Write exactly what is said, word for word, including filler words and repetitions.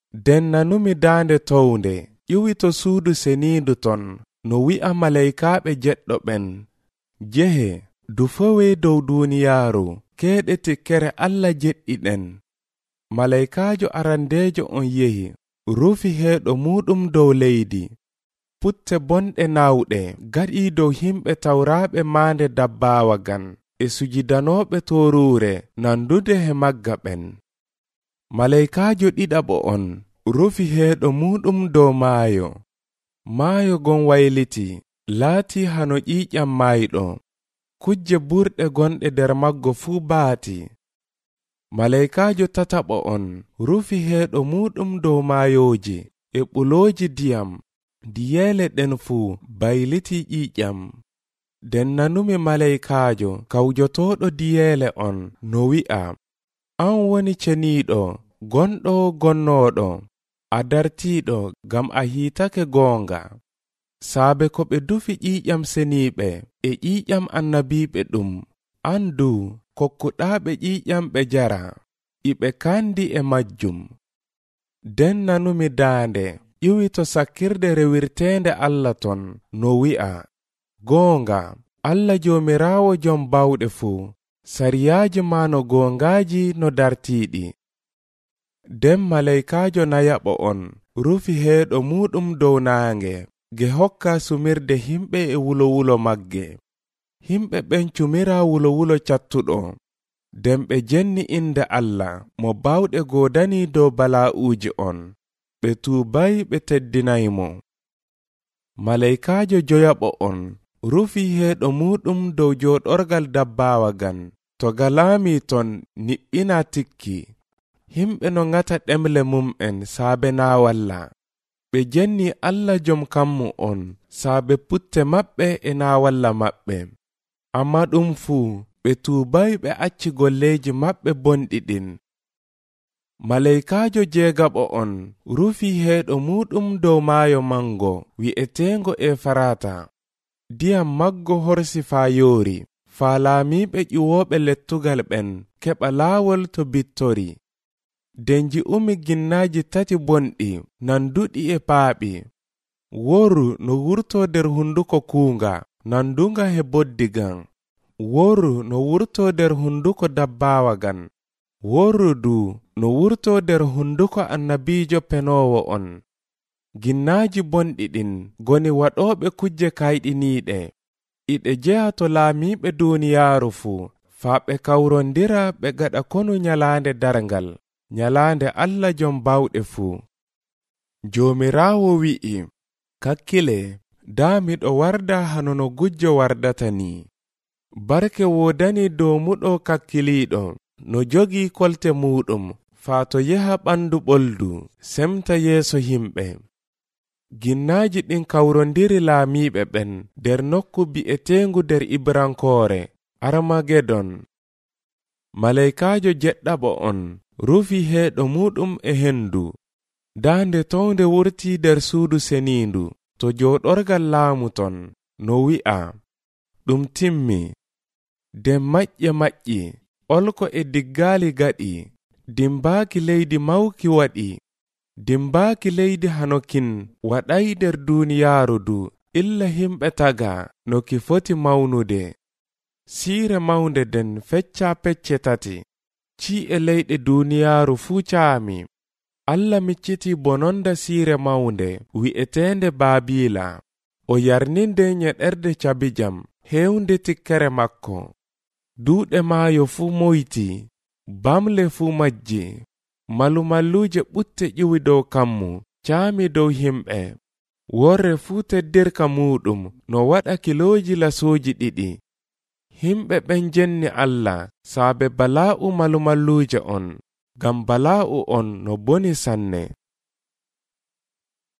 nden nanumi daande townde ƴiwi to suudu seniindu ton no wi'a malaykaaɓe jeɗɗo ɓen, jehe dufowe dow duuniyaaru keeɗe tikkere Allah jeɗɗiɗen. Malaykaajo arandeejo on yehi rufi heeɗo muɗum dow leydi. Putte bonɗe nawɗe gaɗii dow himɓe tawraaɓe maande dabbaawa gan e sujidanooɓe toruure nandude he magga ɓen. Malaykaajo ɗiɗaɓo on rufi heeɗo muɗum dow maayo. Maayo gon wayliti laati hano ƴiiƴam maayɗo, kujje burɗe gonɗe nder maggo fuu baati. Malaykaajo tataɓo on rufi heeɗo muɗum dow maayooji e ɓulooji diyam, diyeele ɗen fuu bayliti ƴiiƴam. nden nanumi malaykaajo kawjotooɗo diyeele on no wi'a, an woni ceniiɗo gonɗo gonnooɗo, a dartiiɗo ngam a hiitake goonga. Saabe ko ɓe dufi ƴiiƴam seniiɓe e ƴiiƴam annabiiɓe ɗum, andu kokkuɗaaɓe ƴiiƴam ɓe jara, iɓe kandi e majjum. nden nanumi daande ƴiwi to sakkirde rewirteende Allah ton no wi'a, goonga Allah Joomiraawo jom bawɗe fuu, sariyaaji ma no goongaaji no dartiiɗi. nden malaykaajo nayaɓo on rufi heeɗo muɗum dow naange ge hokka sumirde himɓe e wulo-wulo magge. Himɓe ɓen cumira wulo-wulo cattuɗo, nden ɓe jenni inde Allah mo bawɗe goodani dow balaa'uuji on. Ɓe tuubay ɓe teddinaymo. Malaykaajo joyaɓo on rufi heeɗo muɗum dow jooɗorgal dabbaawa gan, to galaami ton niɓɓina tikki. Himɓe no ngata ɗemle mum'en saabe naa walla. Ɓe jenni Allah jom kammu on saabe putte maɓɓe e naa walla maɓɓe. Amma ɗum fuu ɓe tuubay ɓe acci golleeji maɓɓe bonɗi ɗin. Malaykaajo jeegaɓo on rufi heeɗo muɗum dow maayo mango wi'eteengo Efarata. Diyam maggo horsi faa yoori, faa laamiiɓe ƴiwooɓe lettugal ɓen keɓa laawol to bittori. Denji umi ginnaaji tati bonɗi nanduɗi e paaɓi. Woru no wurtoo nder hunduko kuunga nandunga he boddigan. Woru no wurtoo nder hunduko dabbaawa gan. Woru du no wurtoo nder hunduko annabiijo penoowo on. Ginnaaji bonɗi ɗin goni waɗooɓe kujje kayɗiniiɗe. Iɗe jeha to laamiiɓe duuniyaaru fuu, faa ɓe kawrondira ɓe gaɗa konu nyalaande darngal, nyalaande Allah jom bawɗe fuu. Joomiraawo wi'i, kakkile, daa miɗo warda hano no gujjo wardata ni. Barke woodani dow muɗo kakkiliiɗo no jogii kolte muɗum, faa to yeha ɓandu ɓoldu semta yeeso himɓe. Ginnaaji ɗin kawrondiri laamiiɓe ɓen nder nokku bi'eteengu nder Ibrankoore, Armagedon. Malaykaajo jeɗɗaɓo on rufi heeɗo muɗum e hendu. Daande townde wurtii nder suudu seniindu to jooɗorgal laamu ton no wi'a, ɗum timmi. Nden maƴƴe maƴƴi olko e diggaali gaɗi, dimbaaki leydi mawki waɗi. Dimbaaki leydi hanokin waɗay nder duuniyaaru du illa himɓe taga no ki foti mawnude. Siire mawnde den fecca pecce tati, ci'e leyɗe duuniyaaru fuu caami. Allah micciti bononda siire mawnde wi'eteende Baabiila, o yarninde nyeɗerde cabijam hewnde tikkere makko. Duuɗe maayo fuu moyti, bamle fuu majji. Malumalluuje ɓutte ƴiwi dow kammu, caami dow himɓe. Worre fuu teddirka muɗum no waɗa kilooji lasooji ɗiɗi. Himɓe ɓen jenni Allah saabe balaa'u malumalluuje on, ngam balaa'u on no boni sanne.